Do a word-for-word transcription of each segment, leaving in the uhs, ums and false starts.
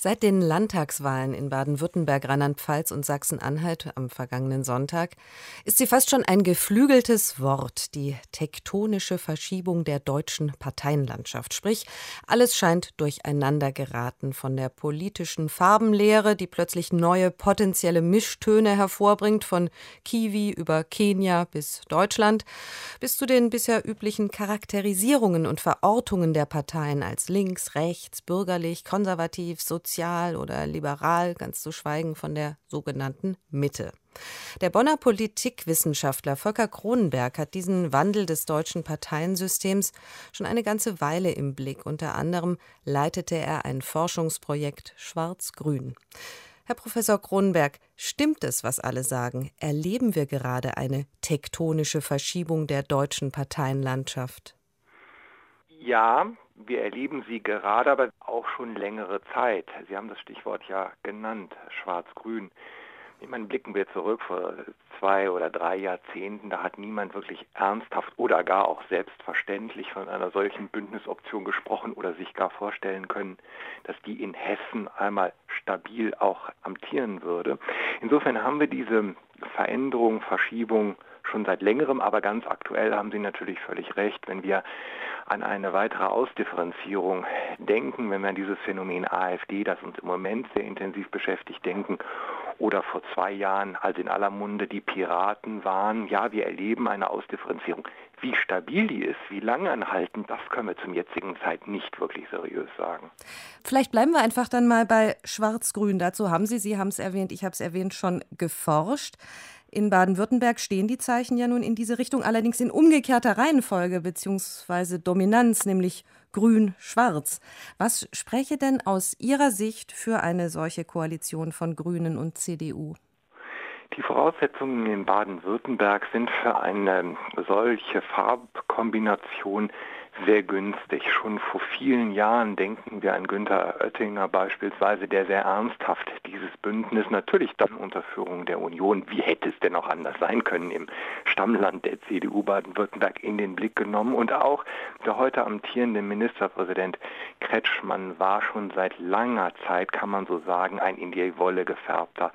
Seit den Landtagswahlen in Baden-Württemberg, Rheinland-Pfalz und Sachsen-Anhalt am vergangenen Sonntag ist sie fast schon ein geflügeltes Wort, die tektonische Verschiebung der deutschen Parteienlandschaft. Sprich, alles scheint durcheinander geraten, von der politischen Farbenlehre, die plötzlich neue potenzielle Mischtöne hervorbringt, von Kiwi über Kenia bis Deutschland, bis zu den bisher üblichen Charakterisierungen und Verortungen der Parteien als links, rechts, bürgerlich, konservativ, sozial oder liberal, ganz zu schweigen von der sogenannten Mitte. Der Bonner Politikwissenschaftler Volker Cronenberg hat diesen Wandel des deutschen Parteiensystems schon eine ganze Weile im Blick. Unter anderem leitete er ein Forschungsprojekt Schwarz-Grün. Herr Professor Cronenberg, stimmt es, was alle sagen? Erleben wir gerade eine tektonische Verschiebung der deutschen Parteienlandschaft? Ja, wir erleben sie gerade, aber auch schon längere Zeit. Sie haben das Stichwort ja genannt, Schwarz-Grün. Ich meine, blicken wir zurück vor zwei oder drei Jahrzehnten, da hat niemand wirklich ernsthaft oder gar auch selbstverständlich von einer solchen Bündnisoption gesprochen oder sich gar vorstellen können, dass die in Hessen einmal stabil auch amtieren würde. Insofern haben wir diese Veränderung, Verschiebung schon seit längerem, aber ganz aktuell haben Sie natürlich völlig recht, wenn wir an eine weitere Ausdifferenzierung denken, wenn wir an dieses Phänomen AfD, das uns im Moment sehr intensiv beschäftigt, denken, oder vor zwei Jahren, als in aller Munde die Piraten waren. Ja, wir erleben eine Ausdifferenzierung. Wie stabil die ist, wie lange anhaltend, das können wir zum jetzigen Zeit nicht wirklich seriös sagen. Vielleicht bleiben wir einfach dann mal bei Schwarz-Grün. Dazu haben Sie, Sie haben es erwähnt, ich habe es erwähnt, schon geforscht. In Baden-Württemberg stehen die Zeichen ja nun in diese Richtung, allerdings in umgekehrter Reihenfolge bzw. Dominanz, nämlich Grün-Schwarz. Was spräche denn aus Ihrer Sicht für eine solche Koalition von Grünen und C D U? Die Voraussetzungen in Baden-Württemberg sind für eine solche Farbkombination sehr günstig. Schon vor vielen Jahren denken wir an Günther Oettinger beispielsweise, der sehr ernsthaft dieses Bündnis, natürlich dann unter Führung der Union, wie hätte es denn auch anders sein können, im Stammland der C D U Baden-Württemberg in den Blick genommen. Und auch der heute amtierende Ministerpräsident Kretschmann war schon seit langer Zeit, kann man so sagen, ein in die Wolle gefärbter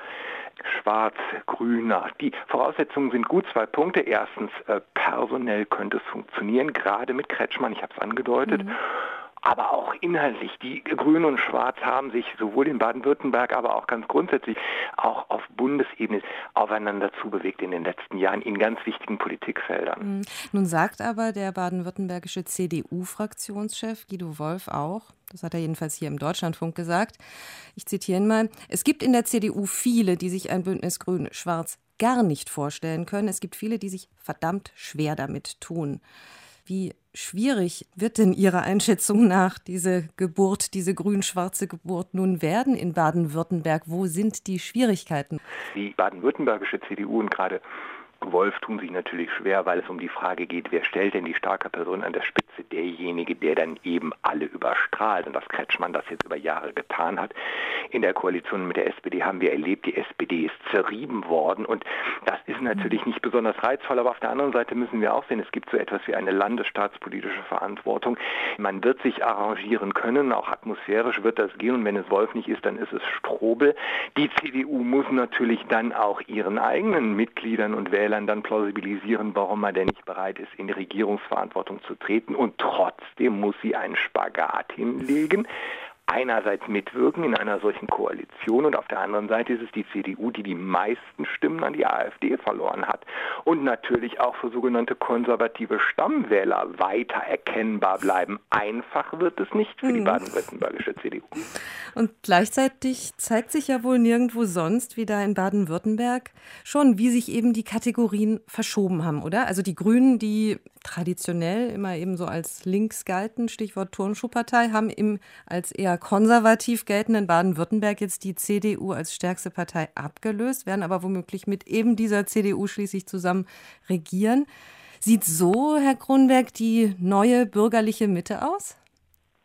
Schwarz-Grüner. Die Voraussetzungen sind gut. Zwei Punkte. Erstens, äh, personell könnte es funktionieren, gerade mit Kretschmann, ich habe es angedeutet. Mhm. Aber auch inhaltlich. Die Grünen und Schwarz haben sich sowohl in Baden-Württemberg, aber auch ganz grundsätzlich auch auf Bundesebene aufeinander zubewegt in den letzten Jahren in ganz wichtigen Politikfeldern. Mhm. Nun sagt aber der baden-württembergische C D U-Fraktionschef Guido Wolf auch, das hat er jedenfalls hier im Deutschlandfunk gesagt, ich zitiere ihn mal, es gibt in der C D U viele, die sich ein Bündnis Grün-Schwarz gar nicht vorstellen können. Es gibt viele, die sich verdammt schwer damit tun. Wie schwierig wird denn Ihrer Einschätzung nach diese Geburt, diese grün-schwarze Geburt nun werden in Baden-Württemberg? Wo sind die Schwierigkeiten? Die baden-württembergische C D U und gerade Wolf tun sich natürlich schwer, weil es um die Frage geht, wer stellt denn die starke Person an der Spitze? Derjenige, der dann eben alle überstrahlt. Und dass Kretschmann das jetzt über Jahre getan hat. In der Koalition mit der S P D haben wir erlebt, die S P D ist zerrieben worden. Und das ist natürlich nicht besonders reizvoll. Aber auf der anderen Seite müssen wir auch sehen, es gibt so etwas wie eine landesstaatspolitische Verantwortung. Man wird sich arrangieren können, auch atmosphärisch wird das gehen. Und wenn es Wolf nicht ist, dann ist es Strobel. Die C D U muss natürlich dann auch ihren eigenen Mitgliedern und Wählern dann plausibilisieren, warum man denn nicht bereit ist, in die Regierungsverantwortung zu treten. Und trotzdem muss sie einen Spagat hinlegen. Einerseits mitwirken in einer solchen Koalition und auf der anderen Seite ist es die C D U, die die meisten Stimmen an die AfD verloren hat und natürlich auch für sogenannte konservative Stammwähler weiter erkennbar bleiben. Einfach wird es nicht für die baden-württembergische C D U. Und gleichzeitig zeigt sich ja wohl nirgendwo sonst, wie da in Baden-Württemberg, schon, wie sich eben die Kategorien verschoben haben, oder? Also die Grünen, die traditionell immer eben so als links galten, Stichwort Turnschuhpartei, haben im als eher konservativ geltenden Baden-Württemberg jetzt die C D U als stärkste Partei abgelöst, werden aber womöglich mit eben dieser C D U schließlich zusammen regieren. Sieht so, Herr Cronenberg, die neue bürgerliche Mitte aus?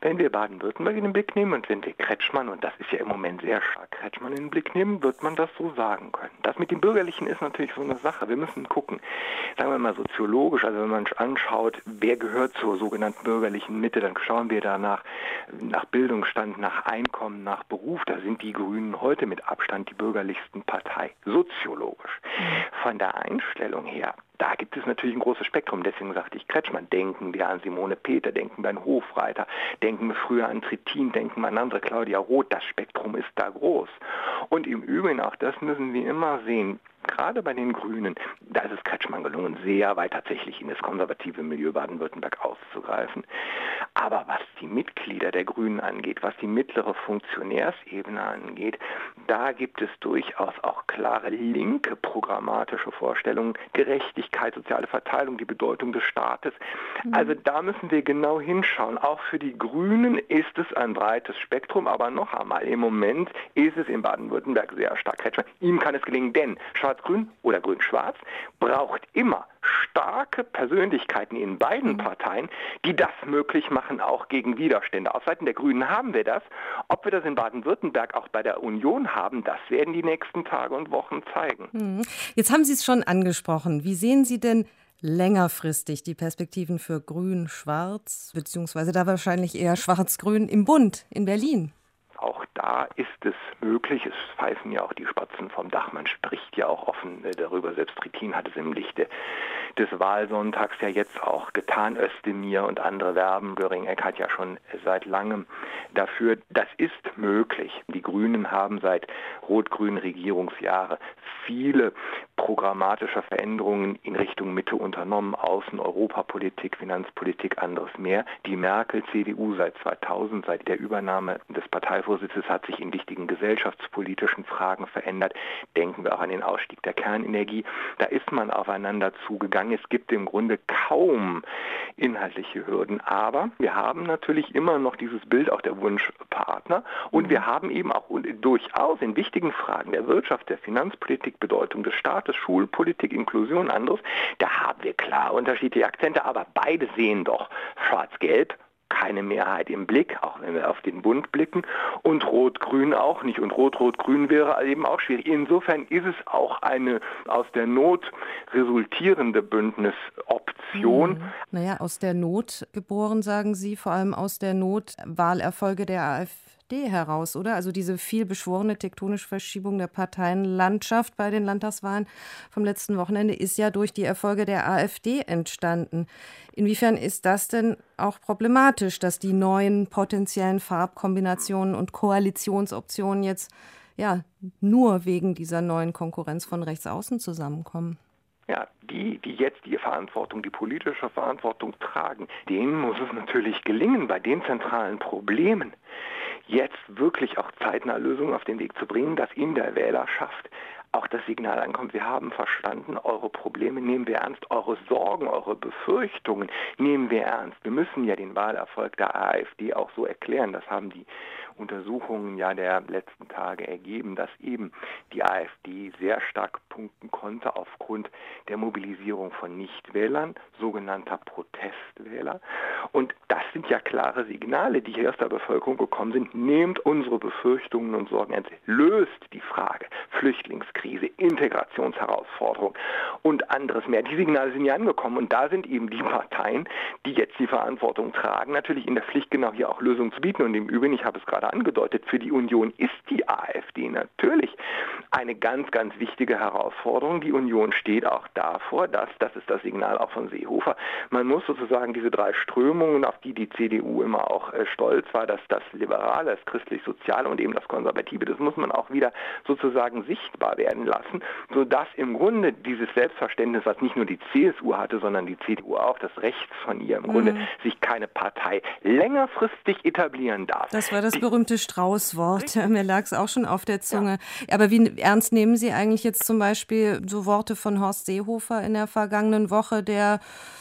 Wenn wir Baden-Württemberg in den Blick nehmen und wenn wir Kretschmann, und das ist ja im Moment sehr stark Kretschmann, in den Blick nehmen, wird man das so sagen können. Das mit dem Bürgerlichen ist natürlich so eine Sache. Wir müssen gucken, sagen wir mal soziologisch, also wenn man anschaut, wer gehört zur sogenannten bürgerlichen Mitte, dann schauen wir danach nach Bildungsstand, nach Einkommen, nach Beruf. Da sind die Grünen heute mit Abstand die bürgerlichsten Partei, soziologisch. Von der Einstellung her, da gibt es natürlich ein großes Spektrum, deswegen sagte ich Kretschmann. Denken wir an Simone Peter, denken wir an Hofreiter, denken wir früher an Trittin, denken wir an andere, Claudia Roth, das Spektrum ist da groß. Und im Übrigen, auch das müssen wir immer sehen, gerade bei den Grünen, da ist es Kretschmann gelungen, sehr weit tatsächlich in das konservative Milieu Baden-Württemberg auszugreifen. Aber was die Mitglieder der Grünen angeht, was die mittlere Funktionärsebene angeht, da gibt es durchaus auch klare linke programmatische Vorstellungen, Gerechtigkeit, soziale Verteilung, die Bedeutung des Staates. Mhm. Also da müssen wir genau hinschauen. Auch für die Grünen ist es ein breites Spektrum, aber noch einmal, im Moment ist es in Baden-Württemberg sehr stark Kretschmann. Ihm kann es gelingen, denn Schwarz-Grün oder Grün-Schwarz braucht immer starke Persönlichkeiten in beiden Parteien, die das möglich machen, auch gegen Widerstände. Auf Seiten der Grünen haben wir das. Ob wir das in Baden-Württemberg auch bei der Union haben, das werden die nächsten Tage und Wochen zeigen. Jetzt haben Sie es schon angesprochen. Wie sehen Sie denn längerfristig die Perspektiven für Grün-Schwarz, beziehungsweise da wahrscheinlich eher Schwarz-Grün im Bund in Berlin? Auch da ist es möglich, es pfeifen ja auch die Spatzen vom Dach, man spricht ja auch offen darüber, selbst Trittin hat es im Lichte des Wahlsonntags ja jetzt auch getan, Özdemir und andere werben, Göring-Eck hat ja schon seit langem dafür, das ist möglich. Die Grünen haben seit rot-grünen Regierungsjahre viele programmatische Veränderungen in Richtung Mitte unternommen, Außen-, Europapolitik, Finanzpolitik, anderes mehr. Die Merkel-C D U seit zweitausend, seit der Übernahme des Parteivorsitzes, hat sich in wichtigen gesellschaftspolitischen Fragen verändert. Denken wir auch an den Ausstieg der Kernenergie. Da ist man aufeinander zugegangen. Es gibt im Grunde kaum inhaltliche Hürden. Aber wir haben natürlich immer noch dieses Bild auch der Wunschpartner. Und wir haben eben auch durchaus in wichtigen Fragen der Wirtschaft, der Finanzpolitik, Bedeutung des Staates, Schulpolitik, Inklusion, anderes, da haben wir klar unterschiedliche Akzente, aber beide sehen doch schwarz-gelb, keine Mehrheit im Blick, auch wenn wir auf den Bund blicken, und Rot-Grün auch nicht. Und Rot-Rot-Grün wäre eben auch schwierig. Insofern ist es auch eine aus der Not resultierende Bündnisoption. Hm. Naja, aus der Not geboren, sagen Sie, vor allem aus der Not Wahlerfolge der AfD heraus, oder? Also diese viel beschworene tektonische Verschiebung der Parteienlandschaft bei den Landtagswahlen vom letzten Wochenende ist ja durch die Erfolge der AfD entstanden. Inwiefern ist das denn auch problematisch, dass die neuen potenziellen Farbkombinationen und Koalitionsoptionen jetzt ja nur wegen dieser neuen Konkurrenz von rechts außen zusammenkommen? Ja, die, die jetzt die Verantwortung, die politische Verantwortung tragen, denen muss es natürlich gelingen, bei den zentralen Problemen jetzt wirklich auch zeitnah Lösungen auf den Weg zu bringen, dass in der Wählerschaft auch das Signal ankommt, wir haben verstanden, eure Probleme nehmen wir ernst, eure Sorgen, eure Befürchtungen nehmen wir ernst. Wir müssen ja den Wahlerfolg der AfD auch so erklären, das haben die Untersuchungen ja der letzten Tage ergeben, dass eben die AfD sehr stark punkten konnte aufgrund der Mobilisierung von Nichtwählern, sogenannter Protestwähler. Und das sind ja klare Signale, die hier aus der Bevölkerung gekommen sind. Nehmt unsere Befürchtungen und Sorgen ernst. Löst die Frage Flüchtlingskrise, Integrationsherausforderung und anderes mehr. Die Signale sind ja angekommen und da sind eben die Parteien, die jetzt die Verantwortung tragen, natürlich in der Pflicht, genau hier auch Lösungen zu bieten. Und im Übrigen, ich habe es gerade angedeutet, für die Union ist die AfD natürlich eine ganz, ganz wichtige Herausforderung. Die Union steht auch davor, dass, das ist das Signal auch von Seehofer, man muss sozusagen diese drei Strömungen, auf die die C D U immer auch äh, stolz war, dass das Liberale, das Christlich-Soziale und eben das Konservative, das muss man auch wieder sozusagen sichtbar werden lassen, sodass im Grunde dieses Selbstverständnis, was nicht nur die C S U hatte, sondern die C D U auch, das rechts von ihr im mhm. Grunde sich keine Partei längerfristig etablieren darf. Das war das die, berühmte Strauß-Wort. Mir lag es auch schon auf der Zunge. Ja. Aber wie ernst nehmen Sie eigentlich jetzt zum Beispiel so Worte von Horst Seehofer in der vergangenen Woche, der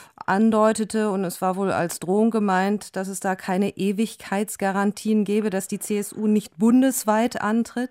andeutete, und es war wohl als Drohung gemeint, dass es da keine Ewigkeitsgarantien gäbe, dass die C S U nicht bundesweit antritt?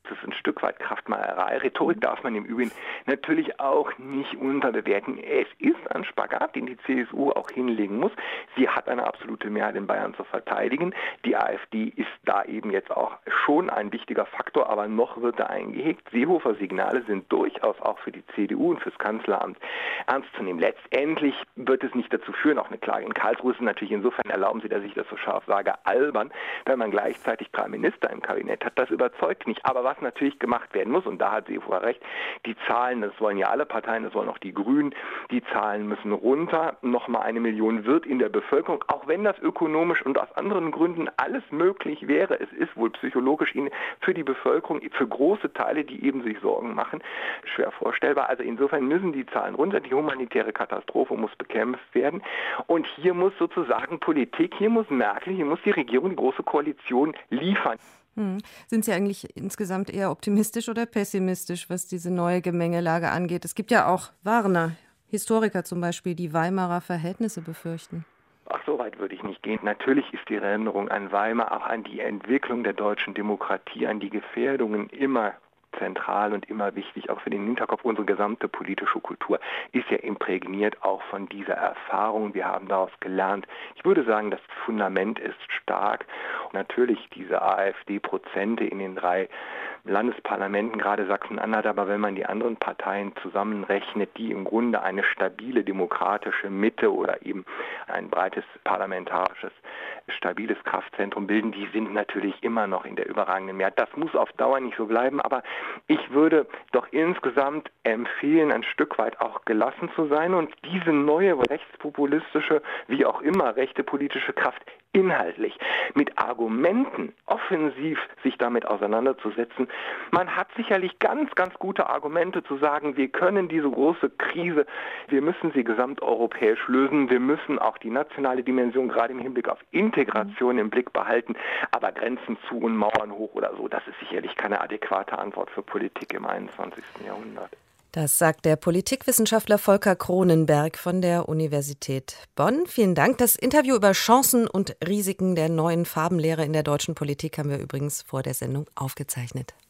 Das ist ein Stück weit Kraftmeierei. Rhetorik darf man im Übrigen natürlich auch nicht unterbewerten. Es ist ein Spagat, den die C S U auch hinlegen muss. Sie hat eine absolute Mehrheit in Bayern zu verteidigen. Die AfD ist da eben jetzt auch schon ein wichtiger Faktor, aber noch wird da eingehegt. Seehofer-Signale sind durchaus auch für die C D U und fürs Kanzleramt ernst zu nehmen. Letztendlich wird es nicht dazu führen, auch eine Klage in Karlsruhe ist natürlich insofern, erlauben Sie, dass ich das so scharf sage, albern, wenn man gleichzeitig drei Minister im Kabinett hat. Das überzeugt nicht. Aber was natürlich gemacht werden muss, und da hat Seehofer recht, die Zahlen, das wollen ja alle Parteien, das wollen auch die Grünen, die Zahlen müssen runter. Nochmal eine Million wird in der Bevölkerung, auch wenn das ökonomisch und aus anderen Gründen alles möglich wäre. Es ist wohl psychologisch für die Bevölkerung, für große Teile, die eben sich Sorgen machen, schwer vorstellbar. Also insofern müssen die Zahlen runter. Die humanitäre Katastrophe muss bekämpft werden. Und hier muss sozusagen Politik, hier muss Merkel, hier muss die Regierung, die Große Koalition liefern. Hm. Sind Sie eigentlich insgesamt eher optimistisch oder pessimistisch, was diese neue Gemengelage angeht? Es gibt ja auch Warner, Historiker zum Beispiel, die Weimarer Verhältnisse befürchten. Ach, so weit würde ich nicht gehen. Natürlich ist die Erinnerung an Weimar, auch an die Entwicklung der deutschen Demokratie, an die Gefährdungen immer zentral und immer wichtig, auch für den Hinterkopf. Unsere gesamte politische Kultur ist ja imprägniert auch von dieser Erfahrung. Wir haben daraus gelernt. Ich würde sagen, das Fundament ist stark. Und natürlich diese AfD-Prozente in den drei Landesparlamenten, gerade Sachsen-Anhalt, aber wenn man die anderen Parteien zusammenrechnet, die im Grunde eine stabile demokratische Mitte oder eben ein breites parlamentarisches, stabiles Kraftzentrum bilden, die sind natürlich immer noch in der überragenden Mehrheit. Das muss auf Dauer nicht so bleiben, aber ich würde doch insgesamt empfehlen, ein Stück weit auch gelassen zu sein und diese neue rechtspopulistische, wie auch immer rechte politische Kraft inhaltlich mit Argumenten offensiv sich damit auseinanderzusetzen. Man hat sicherlich ganz, ganz gute Argumente zu sagen, wir können diese große Krise, wir müssen sie gesamteuropäisch lösen, wir müssen auch die nationale Dimension gerade im Hinblick auf Integration im Blick behalten, aber Grenzen zu und Mauern hoch oder so, das ist sicherlich keine adäquate Antwort für Politik im einundzwanzigsten Jahrhundert. Das sagt der Politikwissenschaftler Volker Cronenberg von der Universität Bonn. Vielen Dank. Das Interview über Chancen und Risiken der neuen Farbenlehre in der deutschen Politik haben wir übrigens vor der Sendung aufgezeichnet.